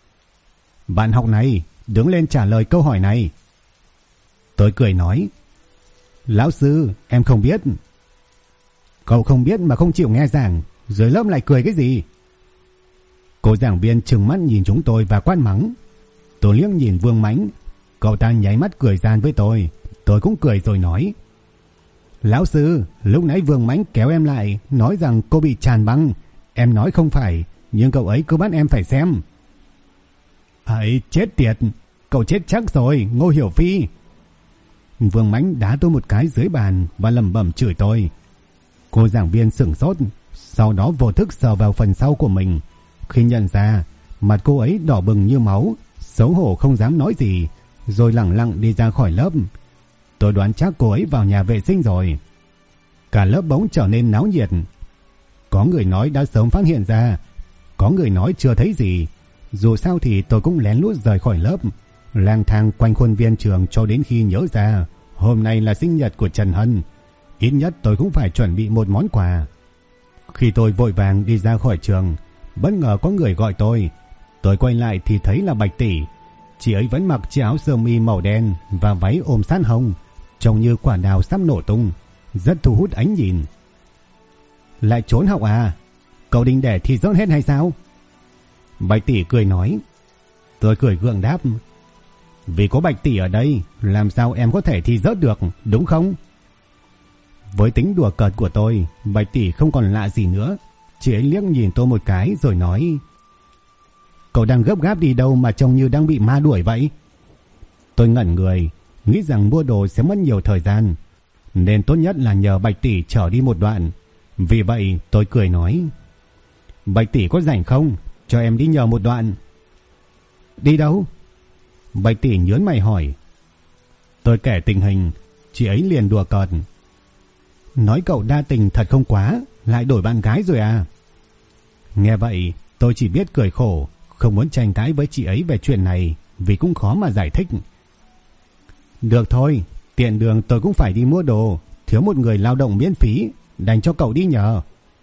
"Bạn học này, đứng lên trả lời câu hỏi này." Tôi cười nói: "Lão sư, em không biết." "Cậu không biết mà không chịu nghe giảng, dưới lớp lại cười cái gì?" Cô giảng viên trừng mắt nhìn chúng tôi và quát mắng. Tôi liếc nhìn Vương Mãnh, cậu ta nháy mắt cười gian với tôi cũng cười rồi nói: "Lão sư, lúc nãy Vương Mãnh kéo em lại, nói rằng cô bị tràn băng. Em nói không phải, nhưng cậu ấy cứ bắt em phải xem." "Ấy, chết tiệt, cậu chết chắc rồi, Ngô Hiểu Phi." Vương Mãnh đá tôi một cái dưới bàn và lẩm bẩm chửi tôi. Cô giảng viên sửng sốt, sau đó vô thức sờ vào phần sau của mình. Khi nhận ra, mặt cô ấy đỏ bừng như máu, xấu hổ không dám nói gì, rồi lẳng lặng đi ra khỏi lớp. Tôi đoán chắc cô ấy vào nhà vệ sinh rồi. Cả lớp bỗng trở nên náo nhiệt. Có người nói đã sớm phát hiện ra, có người nói chưa thấy gì. Dù sao thì tôi cũng lén lút rời khỏi lớp, lang thang quanh khuôn viên trường cho đến khi nhớ ra hôm nay là sinh nhật của Trần Hân. Ít nhất tôi cũng phải chuẩn bị một món quà. Khi tôi vội vàng đi ra khỏi trường, bất ngờ có người gọi tôi. Tôi quay lại thì thấy là Bạch Tỷ. Chị ấy vẫn mặc chiếc áo sơ mi màu đen và váy ôm sát hông, trông như quả đào sắp nổ tung, rất thu hút ánh nhìn. "Lại trốn học à? Cậu định để thi rớt hết hay sao?" Bạch Tỷ cười nói. Tôi cười gượng đáp: "Vì có Bạch Tỷ ở đây, làm sao em có thể thi rớt được, đúng không?" Với tính đùa cợt của tôi, Bạch Tỷ không còn lạ gì nữa. Chị ấy liếc nhìn tôi một cái rồi nói: "Cậu đang gấp gáp đi đâu mà trông như đang bị ma đuổi vậy?" Tôi ngẩn người, nghĩ rằng mua đồ sẽ mất nhiều thời gian, nên tốt nhất là nhờ Bạch Tỷ chở đi một đoạn. Vì vậy tôi cười nói: "Bạch Tỷ có rảnh không? Cho em đi nhờ một đoạn." "Đi đâu?" Bạch Tỷ nhớn mày hỏi. Tôi kể tình hình, chị ấy liền đùa cợt: "Nói cậu đa tình thật không quá, lại đổi bạn gái rồi à?" Nghe vậy tôi chỉ biết cười khổ, không muốn tranh cãi với chị ấy về chuyện này, vì cũng khó mà giải thích. Được thôi, tiện đường tôi cũng phải đi mua đồ, thiếu một người lao động miễn phí, đành cho cậu đi nhờ.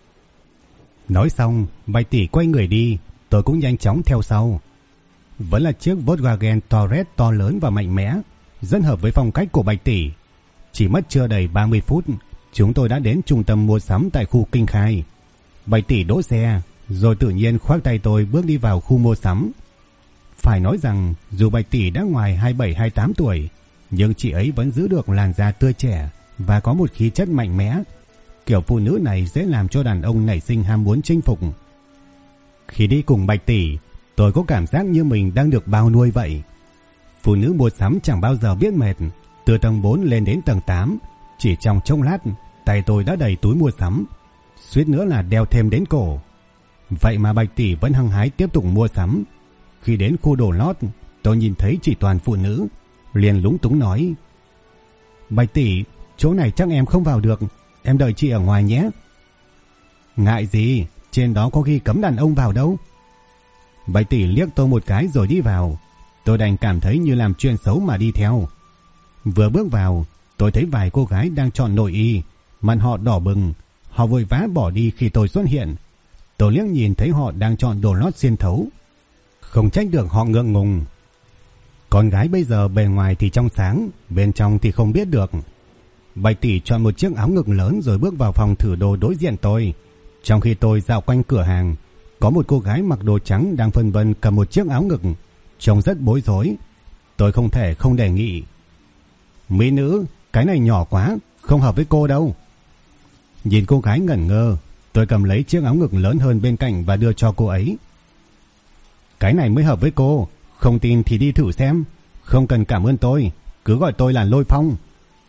Nói xong, Bạch tỷ quay người đi, tôi cũng nhanh chóng theo sau. Vẫn là chiếc Volkswagen Touareg to lớn và mạnh mẽ, rất hợp với phong cách của Bạch tỷ. Chỉ mất chưa đầy 30 phút, chúng tôi đã đến trung tâm mua sắm tại khu Kinh Khai. Bạch tỷ đỗ xe, rồi tự nhiên khoác tay tôi bước đi vào khu mua sắm. Phải nói rằng dù Bạch tỷ đã ngoài 27-28 tuổi, nhưng chị ấy vẫn giữ được làn da tươi trẻ và có một khí chất mạnh mẽ. Kiểu phụ nữ này dễ làm cho đàn ông nảy sinh ham muốn chinh phục. Khi đi cùng Bạch tỷ, tôi có cảm giác như mình đang được bao nuôi vậy. Phụ nữ mua sắm chẳng bao giờ biết mệt, từ tầng 4 lên đến tầng 8, chỉ trong chốc lát, tay tôi đã đầy túi mua sắm, suýt nữa là đeo thêm đến cổ. Vậy mà Bạch tỷ vẫn hăng hái tiếp tục mua sắm. Khi đến khu đồ lót, tôi nhìn thấy chỉ toàn phụ nữ, liền lúng túng nói: Bạch tỷ, chỗ này chắc em không vào được, em đợi chị ở ngoài nhé. Ngại gì, trên đó có ghi cấm đàn ông vào đâu. Bạch tỷ liếc tôi một cái rồi đi vào. Tôi đành cảm thấy như làm chuyện xấu mà đi theo. Vừa bước vào, tôi thấy vài cô gái đang chọn nội y, mặt họ đỏ bừng. Họ vội vã bỏ đi khi tôi xuất hiện. Tôi liếc nhìn thấy họ đang chọn đồ lót xuyên thấu. Không trách được họ ngượng ngùng. Con gái bây giờ bề ngoài thì trong sáng, bên trong thì không biết được. Bạch tỷ chọn một chiếc áo ngực lớn rồi bước vào phòng thử đồ đối diện tôi. Trong khi tôi dạo quanh cửa hàng, có một cô gái mặc đồ trắng đang phân vân cầm một chiếc áo ngực, trông rất bối rối. Tôi không thể không đề nghị: Mỹ nữ, cái này nhỏ quá, không hợp với cô đâu. Nhìn cô gái ngẩn ngơ, tôi cầm lấy chiếc áo ngực lớn hơn bên cạnh và đưa cho cô ấy. Cái này mới hợp với cô, không tin thì đi thử xem, không cần cảm ơn tôi, cứ gọi tôi là Lôi Phong.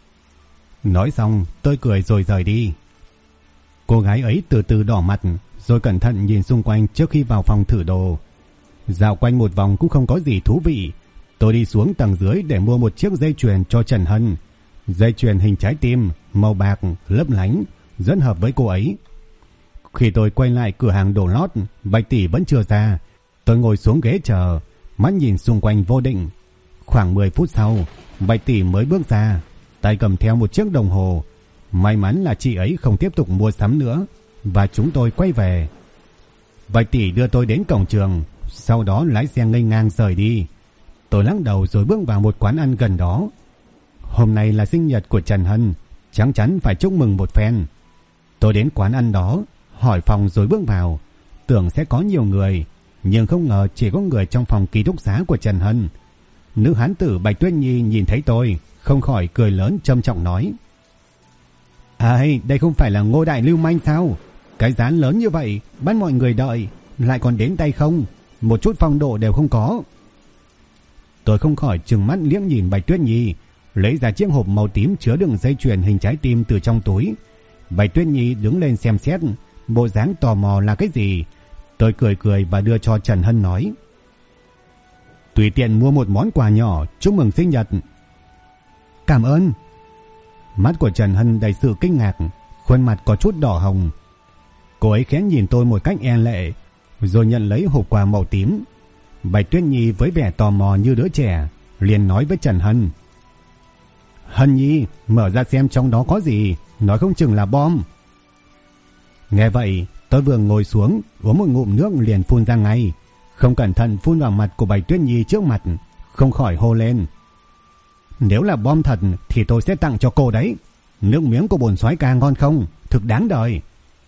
Nói xong, tôi cười rồi rời đi. Cô gái ấy từ từ đỏ mặt, rồi cẩn thận nhìn xung quanh trước khi vào phòng thử đồ. Dạo quanh một vòng cũng không có gì thú vị. Tôi đi xuống tầng dưới để mua một chiếc dây chuyền cho Trần Hân. Dây chuyền hình trái tim, màu bạc, lấp lánh, rất hợp với cô ấy. Khi tôi quay lại cửa hàng đồ lót, Bạch tỷ vẫn chưa ra. Tôi ngồi xuống ghế chờ, mắt nhìn xung quanh vô định. Khoảng 10 phút sau, Bạch tỷ mới bước ra, tay cầm theo một chiếc đồng hồ. May mắn là chị ấy không tiếp tục mua sắm nữa, và chúng tôi quay về. Bạch tỷ đưa tôi đến cổng trường, sau đó lái xe nghênh ngang rời đi. Tôi lắc đầu rồi bước vào một quán ăn gần đó. Hôm nay là sinh nhật của Trần Hân, chắc chắn phải chúc mừng một phen. Tôi đến quán ăn đó, hỏi phòng rồi bước vào, tưởng sẽ có nhiều người, nhưng không ngờ chỉ có người trong phòng ký túc xá của Trần Hân. Nữ hán tử Bạch Tuyết Nhi nhìn thấy tôi, không khỏi cười lớn trầm trọng nói: Ai, đây không phải là Ngô đại lưu manh sao? Cái giá lớn như vậy, bắt mọi người đợi, lại còn đến tay không, một chút phong độ đều không có. Tôi không khỏi trừng mắt liếc nhìn Bạch Tuyết Nhi, lấy ra chiếc hộp màu tím chứa đựng dây chuyền hình trái tim từ trong túi. Bạch Tuyết Nhi đứng lên xem xét, bộ dáng tò mò là cái gì. Tôi cười cười và đưa cho Trần Hân nói: Tùy tiện mua một món quà nhỏ chúc mừng sinh nhật. Cảm ơn. Mắt của Trần Hân đầy sự kinh ngạc, khuôn mặt có chút đỏ hồng. Cô ấy khẽ nhìn tôi một cách e lệ, rồi nhận lấy hộp quà màu tím. Bạch Tuyết Nhi với vẻ tò mò như đứa trẻ, liền nói với Trần Hân: Hân Nhi, mở ra xem trong đó có gì, nói không chừng là bom. Nghe vậy, tôi vừa ngồi xuống, uống một ngụm nước liền phun ra ngay, không cẩn thận phun vào mặt của Bạch Tuyết Nhi trước mặt, không khỏi hô lên: Nếu là bom thật thì tôi sẽ tặng cho cô đấy. Nước miếng của bổn soái ca ngon không, thực đáng đời.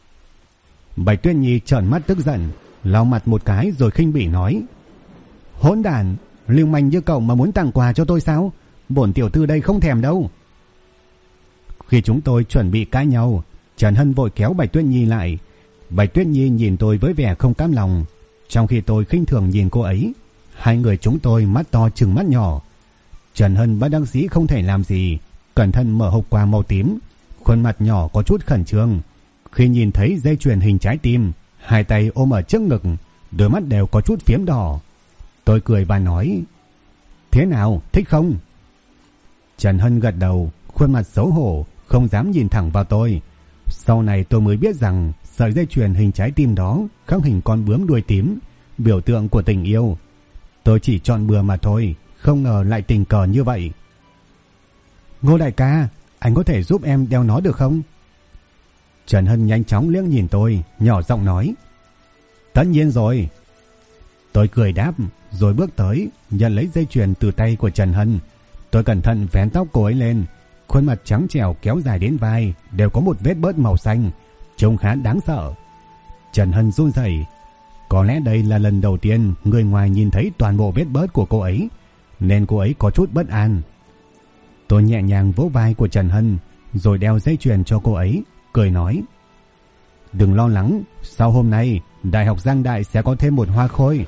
Bạch Tuyết Nhi trợn mắt tức giận, lau mặt một cái rồi khinh bỉ nói: Hỗn đản, lưu manh như cậu mà muốn tặng quà cho tôi sao? Bổn tiểu thư đây không thèm đâu. Khi chúng tôi chuẩn bị cãi nhau, Trần Hân vội kéo Bạch Tuyết Nhi lại. Bạch Tuyết Nhi nhìn tôi với vẻ không cam lòng, trong khi tôi khinh thường nhìn cô ấy. Hai người chúng tôi mắt to trừng mắt nhỏ. Trần Hân bất đắc dĩ không thể làm gì, cẩn thận mở hộp quà màu tím, khuôn mặt nhỏ có chút khẩn trương. Khi nhìn thấy dây chuyền hình trái tim, hai tay ôm ở trước ngực, đôi mắt đều có chút phiếm đỏ. Tôi cười và nói: Thế nào, thích không? Trần Hân gật đầu, khuôn mặt xấu hổ, không dám nhìn thẳng vào tôi. Sau này tôi mới biết rằng sợi dây chuyền hình trái tim đó khắc hình con bướm đuôi tím, biểu tượng của tình yêu. Tôi chỉ chọn bừa mà thôi, không ngờ lại tình cờ như vậy. Ngô đại ca, anh có thể giúp em đeo nó được không? Trần Hân nhanh chóng liếc nhìn tôi, nhỏ giọng nói. Tất nhiên rồi. Tôi cười đáp, rồi bước tới, nhận lấy dây chuyền từ tay của Trần Hân. Tôi cẩn thận vén tóc cô ấy lên, khuôn mặt trắng trẻo kéo dài đến vai, đều có một vết bớt màu xanh, trông khá đáng sợ. Trần Hân run rẩy. Có lẽ đây là lần đầu tiên người ngoài nhìn thấy toàn bộ vết bớt của cô ấy, nên cô ấy có chút bất an. Tôi nhẹ nhàng vỗ vai của Trần Hân, rồi đeo dây chuyền cho cô ấy, cười nói. Đừng lo lắng, sau hôm nay, Đại học Giang Đại sẽ có thêm một hoa khôi.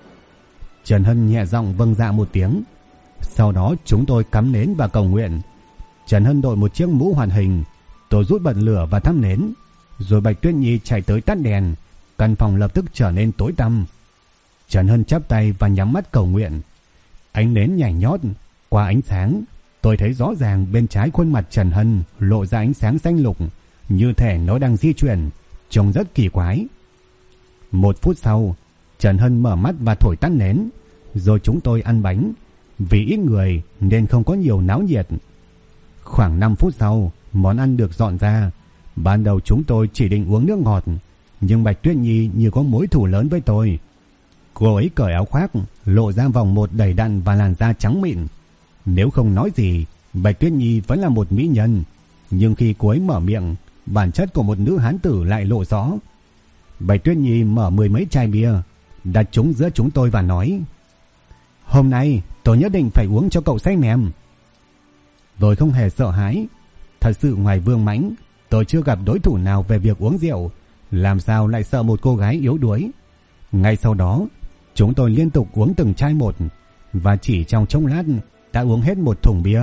Trần Hân nhẹ giọng vâng dạ một tiếng. Sau đó chúng tôi cắm nến và cầu nguyện. Trần Hân đội một chiếc mũ hoàn hình, tôi rút bật lửa và thắp nến, rồi Bạch Tuyết Nhi chạy tới tắt đèn. Căn phòng lập tức trở nên tối tăm. Trần Hân chắp tay và nhắm mắt cầu nguyện. Ánh nến nhảy nhót qua ánh sáng, tôi thấy rõ ràng bên trái khuôn mặt Trần Hân lộ ra ánh sáng xanh lục, như thể nó đang di chuyển, trông rất kỳ quái. 1 phút sau, Trần Hân mở mắt và thổi tắt nến, rồi chúng tôi ăn bánh. Vì ít người nên không có nhiều náo nhiệt. Khoảng 5 phút sau, món ăn được dọn ra. Ban đầu chúng tôi chỉ định uống nước ngọt, nhưng Bạch Tuyết Nhi như có mối thù lớn với tôi. Cô ấy cởi áo khoác, lộ ra vòng một đầy đặn và làn da trắng mịn. Nếu không nói gì, Bạch Tuyết Nhi vẫn là một mỹ nhân, nhưng khi cô ấy mở miệng, bản chất của một nữ hán tử lại lộ rõ. Bạch Tuyết Nhi mở 10 mấy chai bia, đặt chúng giữa chúng tôi và nói: Hôm nay tôi nhất định phải uống cho cậu say mềm. Tôi không hề sợ hãi. Thật sự ngoài Vương Mãnh, tôi chưa gặp đối thủ nào về việc uống rượu, làm sao lại sợ một cô gái yếu đuối. Ngay sau đó, chúng tôi liên tục uống từng chai một, và chỉ trong chốc lát đã uống hết một thùng bia.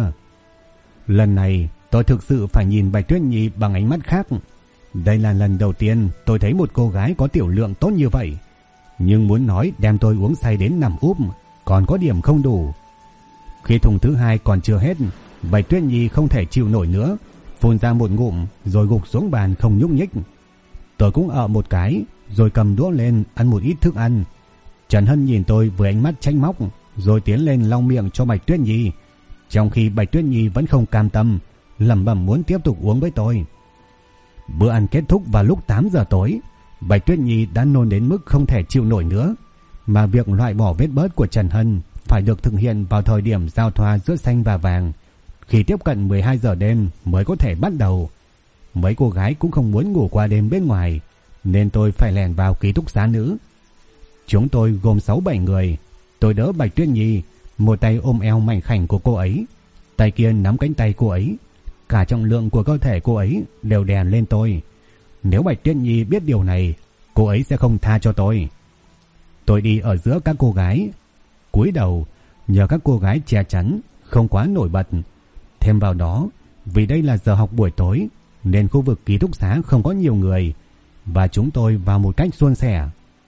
Lần này tôi thực sự phải nhìn Bạch Tuyết Nhi bằng ánh mắt khác. Đây là lần đầu tiên tôi thấy một cô gái có tiểu lượng tốt như vậy. Nhưng muốn nói đem tôi uống say đến nằm úp, còn có điểm không đủ. Khi thùng thứ 2 còn chưa hết, Bạch Tuyết Nhi không thể chịu nổi nữa, phun ra một ngụm rồi gục xuống bàn không nhúc nhích. Tôi cũng ợ một cái, rồi cầm đũa lên ăn một ít thức ăn. Trần Hân nhìn tôi với ánh mắt trách móc, rồi tiến lên lau miệng cho Bạch Tuyết Nhi, trong khi Bạch Tuyết Nhi vẫn không cam tâm, lẩm bẩm muốn tiếp tục uống với tôi. Bữa ăn kết thúc vào lúc 8 giờ tối. Bạch Tuyết Nhi đã nôn đến mức không thể chịu nổi nữa, mà việc loại bỏ vết bớt của Trần Hân phải được thực hiện vào thời điểm giao thoa giữa xanh và vàng, khi tiếp cận 12 giờ đêm mới có thể bắt đầu. Mấy cô gái cũng không muốn ngủ qua đêm bên ngoài, nên tôi phải lẻn vào ký túc xá nữ. Chúng tôi gồm 6-7 người. Tôi đỡ Bạch Tuyết Nhi, một tay ôm eo mảnh khảnh của cô ấy, tay kia nắm cánh tay cô ấy. Cả trọng lượng của cơ thể cô ấy đều đè lên tôi. Nếu Bạch Tuyết Nhi biết điều này, cô ấy sẽ không tha cho tôi. Tôi đi ở giữa các cô gái, cúi đầu nhờ các cô gái che chắn, không quá nổi bật. Thêm vào đó, vì đây là giờ học buổi tối, nên khu vực ký túc xá không có nhiều người, và chúng tôi vào một cách suôn sẻ.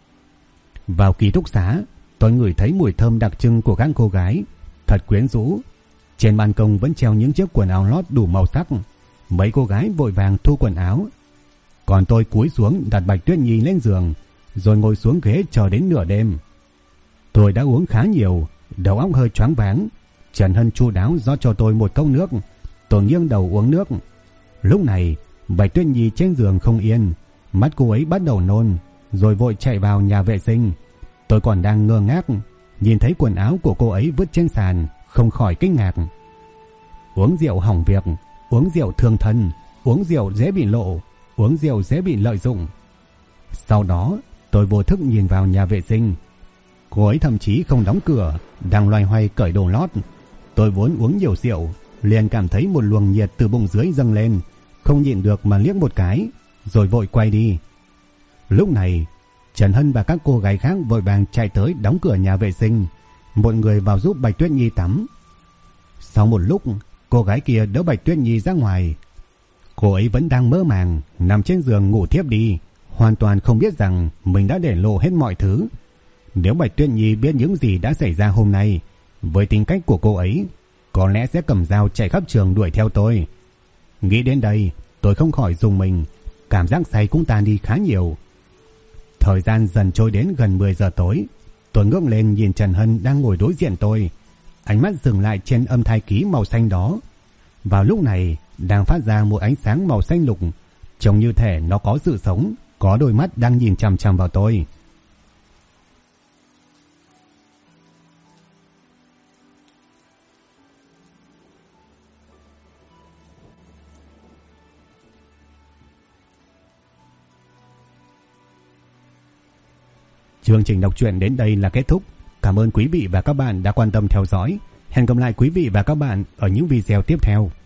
Vào ký túc xá, tôi ngửi thấy mùi thơm đặc trưng của các cô gái, thật quyến rũ. Trên ban công vẫn treo những chiếc quần áo lót đủ màu sắc. Mấy cô gái vội vàng thu quần áo, còn tôi cúi xuống đặt Bạch Tuyết Nhi lên giường, rồi ngồi xuống ghế chờ đến nửa đêm. Tôi đã uống khá nhiều, đầu óc hơi choáng váng. Trần Hân chu đáo rót cho tôi một cốc nước. Tôi nghiêng đầu uống nước. Lúc này Bạch Tuyết Nhi trên giường không yên, mắt cô ấy bắt đầu nôn, rồi vội chạy vào nhà vệ sinh. Tôi còn đang ngơ ngác, nhìn thấy quần áo của cô ấy vứt trên sàn, không khỏi kinh ngạc. Uống rượu hỏng việc, uống rượu thương thân, uống rượu dễ bị lộ, uống rượu dễ bị lợi dụng. Sau đó tôi vô thức nhìn vào nhà vệ sinh. Cô ấy thậm chí không đóng cửa, đang loay hoay cởi đồ lót. Tôi vốn uống nhiều rượu, liền cảm thấy một luồng nhiệt từ bụng dưới dâng lên, không nhịn được mà liếc một cái, rồi vội quay đi. Lúc này Trần Hân và các cô gái khác vội vàng chạy tới đóng cửa nhà vệ sinh, một người vào giúp Bạch Tuyết Nhi tắm. Sau một lúc, cô gái kia đỡ Bạch Tuyết Nhi ra ngoài. Cô ấy vẫn đang mơ màng nằm trên giường ngủ thiếp đi, hoàn toàn không biết rằng mình đã để lộ hết mọi thứ. Nếu Bạch Tuyết Nhi biết những gì đã xảy ra hôm nay, với tính cách của cô ấy, có lẽ sẽ cầm dao chạy khắp trường đuổi theo tôi. Nghĩ đến đây, tôi không khỏi rùng mình, cảm giác say cũng tan đi khá nhiều. Thời gian dần trôi đến gần 10 giờ tối. Tôi ngước lên nhìn Trần Hân đang ngồi đối diện tôi. Ánh mắt dừng lại trên âm thai ký màu xanh đó. Vào lúc này đang phát ra một ánh sáng màu xanh lục, trông như thể nó có sự sống, có đôi mắt đang nhìn chằm chằm vào tôi. Chương trình đọc truyện đến đây là kết thúc. Cảm ơn quý vị và các bạn đã quan tâm theo dõi. Hẹn gặp lại quý vị và các bạn ở những video tiếp theo.